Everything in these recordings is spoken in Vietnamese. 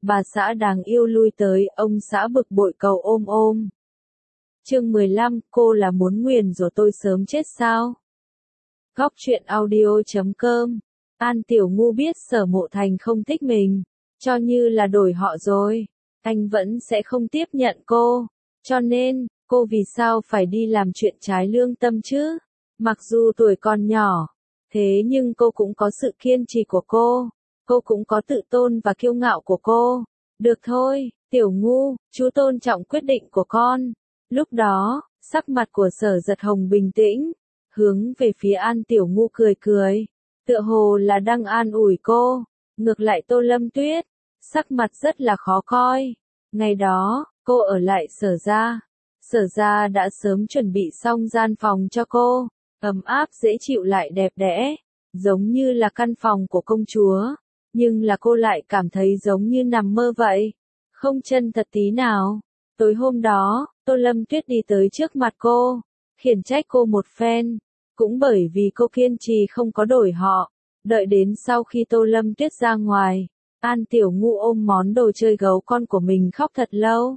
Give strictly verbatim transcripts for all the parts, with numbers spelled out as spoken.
bà xã đáng yêu lui tới, ông xã bực bội cầu ôm ôm. Chương mười lăm, cô là muốn nguyền rủa tôi sớm chết sao? Góc truyện audio chấm com. An Tiểu Ngu biết Sở Mộ Thành không thích mình, cho như là đổi họ rồi, anh vẫn sẽ không tiếp nhận cô, cho nên, cô vì sao phải đi làm chuyện trái lương tâm chứ? Mặc dù tuổi còn nhỏ, thế nhưng cô cũng có sự kiên trì của cô, cô cũng có tự tôn và kiêu ngạo của cô. Được thôi, Tiểu Ngu, chú tôn trọng quyết định của con. Lúc đó, sắc mặt của Sở Giật Hồng bình tĩnh, hướng về phía An Tiểu Ngu cười cười, tựa hồ là đang an ủi cô. Ngược lại Tô Lâm Tuyết, sắc mặt rất là khó coi. Ngày đó, cô ở lại Sở gia. Sở gia đã sớm chuẩn bị xong gian phòng cho cô, ấm áp dễ chịu lại đẹp đẽ, giống như là căn phòng của công chúa, nhưng là cô lại cảm thấy giống như nằm mơ vậy, không chân thật tí nào. Tối hôm đó, Tô Lâm Tuyết đi tới trước mặt cô, khiển trách cô một phen, cũng bởi vì cô kiên trì không có đổi họ. Đợi đến sau khi Tô Lâm Tuyết ra ngoài, An Tiểu Ngu ôm món đồ chơi gấu con của mình khóc thật lâu.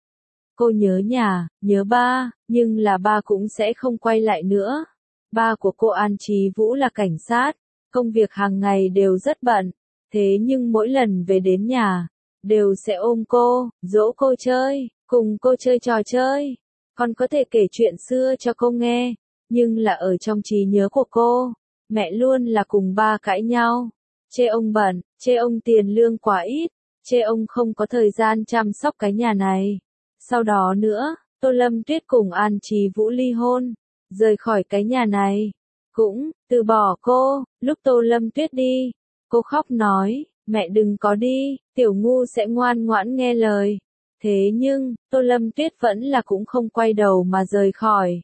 Cô nhớ nhà, nhớ ba, nhưng là ba cũng sẽ không quay lại nữa. Ba của cô An Chí Vũ là cảnh sát, công việc hàng ngày đều rất bận, thế nhưng mỗi lần về đến nhà, đều sẽ ôm cô, dỗ cô chơi, cùng cô chơi trò chơi, còn có thể kể chuyện xưa cho cô nghe, nhưng là ở trong trí nhớ của cô, mẹ luôn là cùng ba cãi nhau, chê ông bận, chê ông tiền lương quá ít, chê ông không có thời gian chăm sóc cái nhà này. Sau đó nữa, Tô Lâm Tuyết cùng An Chí Vũ ly hôn, rời khỏi cái nhà này, cũng từ bỏ cô. Lúc Tô Lâm Tuyết đi, cô khóc nói, mẹ đừng có đi, Tiểu Ngu sẽ ngoan ngoãn nghe lời. Thế nhưng, Tô Lâm Tuyết vẫn là cũng không quay đầu mà rời khỏi.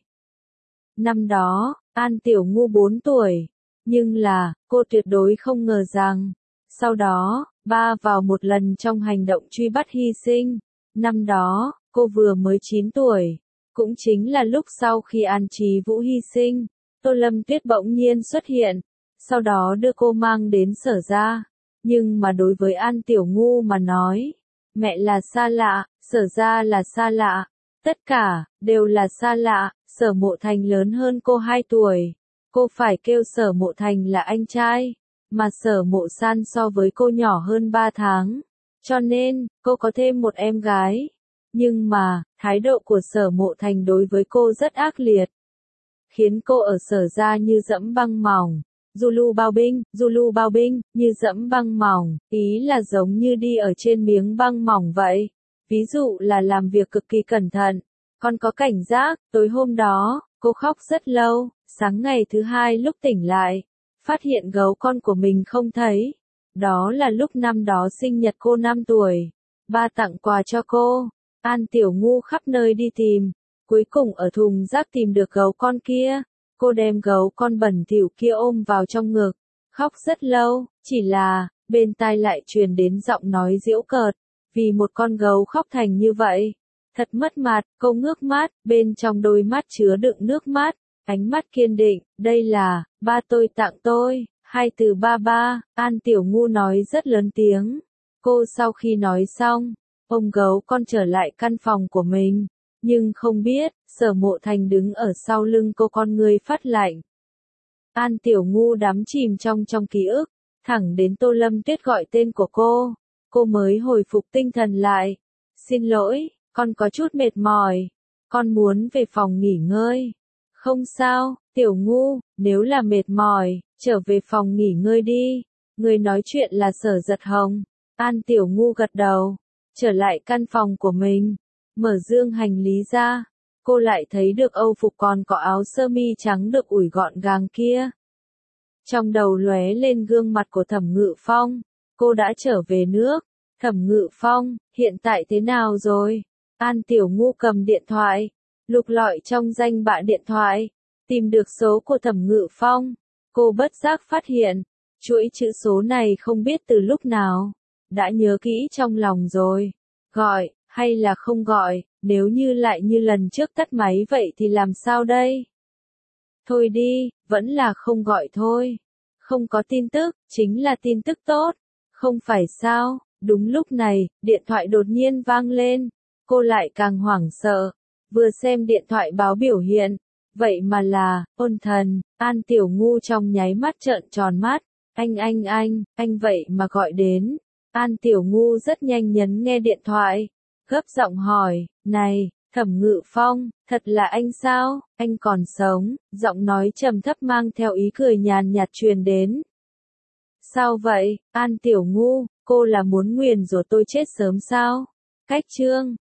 Năm đó, An Tiểu Ngu bốn tuổi, nhưng là, cô tuyệt đối không ngờ rằng, sau đó, ba vào một lần trong hành động truy bắt hy sinh. Năm đó, cô vừa mới chín tuổi, cũng chính là lúc sau khi An Chí Vũ hy sinh, Tô Lâm Tuyết bỗng nhiên xuất hiện, sau đó đưa cô mang đến Sở gia. Nhưng mà đối với An Tiểu Ngu mà nói, mẹ là xa lạ, Sở gia là xa lạ, tất cả đều là xa lạ. Sở Mộ Thành lớn hơn cô hai tuổi, cô phải kêu Sở Mộ Thành là anh trai, mà Sở Mộ San so với cô nhỏ hơn ba tháng, cho nên, cô có thêm một em gái. Nhưng mà, thái độ của Sở Mộ Thành đối với cô rất ác liệt, khiến cô ở Sở gia như dẫm băng mỏng. Zulu bao binh, Zulu bao binh, như dẫm băng mỏng, ý là giống như đi ở trên miếng băng mỏng vậy. Ví dụ là làm việc cực kỳ cẩn thận, còn có cảnh giác. Tối hôm đó, cô khóc rất lâu, sáng ngày thứ hai lúc tỉnh lại, phát hiện gấu con của mình không thấy. Đó là lúc năm đó sinh nhật cô năm tuổi, ba tặng quà cho cô. An Tiểu Ngu khắp nơi đi tìm, cuối cùng ở thùng rác tìm được gấu con kia. Cô đem gấu con bẩn thỉu kia ôm vào trong ngực, khóc rất lâu, chỉ là, bên tai lại truyền đến giọng nói giễu cợt, vì một con gấu khóc thành như vậy, thật mất mặt. Cô ngước mắt, bên trong đôi mắt chứa đựng nước mắt, ánh mắt kiên định, đây là, ba tôi tặng tôi, hai từ ba ba. An Tiểu Ngu nói rất lớn tiếng. Cô sau khi nói xong, ôm gấu con trở lại căn phòng của mình. Nhưng không biết, Sở Mộ Thành đứng ở sau lưng cô, con người phát lạnh. An Tiểu Ngu đắm chìm trong trong ký ức, thẳng đến Tô Lâm Tuyết gọi tên của cô, cô mới hồi phục tinh thần lại. Xin lỗi, con có chút mệt mỏi, con muốn về phòng nghỉ ngơi. Không sao, Tiểu Ngu, nếu là mệt mỏi, trở về phòng nghỉ ngơi đi. Người nói chuyện là Sở Giật Hồng. An Tiểu Ngu gật đầu, trở lại căn phòng của mình. Mở dương hành lý ra, cô lại thấy được âu phục còn có áo sơ mi trắng được ủi gọn gàng kia. Trong đầu lóe lên gương mặt của Thẩm Ngự Phong, cô đã trở về nước. Thẩm Ngự Phong, hiện tại thế nào rồi? An Tiểu Ngu cầm điện thoại, lục lọi trong danh bạ điện thoại, tìm được số của Thẩm Ngự Phong. Cô bất giác phát hiện, chuỗi chữ số này không biết từ lúc nào, đã nhớ kỹ trong lòng rồi. Gọi, hay là không gọi, nếu như lại như lần trước tắt máy vậy thì làm sao đây? Thôi đi, vẫn là không gọi thôi. Không có tin tức, chính là tin tức tốt, không phải sao? Đúng lúc này, điện thoại đột nhiên vang lên. Cô lại càng hoảng sợ. Vừa xem điện thoại báo biểu hiện. Vậy mà là, Ôn Thần. An Tiểu Ngu trong nháy mắt trợn tròn mắt. Anh anh anh, anh vậy mà gọi đến. An Tiểu Ngu rất nhanh nhấn nghe điện thoại. Gấp giọng hỏi, này, Thẩm Ngự Phong, thật là anh sao, anh còn sống, giọng nói trầm thấp mang theo ý cười nhàn nhạt truyền đến. Sao vậy, An Tiểu Ngu, cô là muốn nguyền rủa tôi chết sớm sao? Cách chương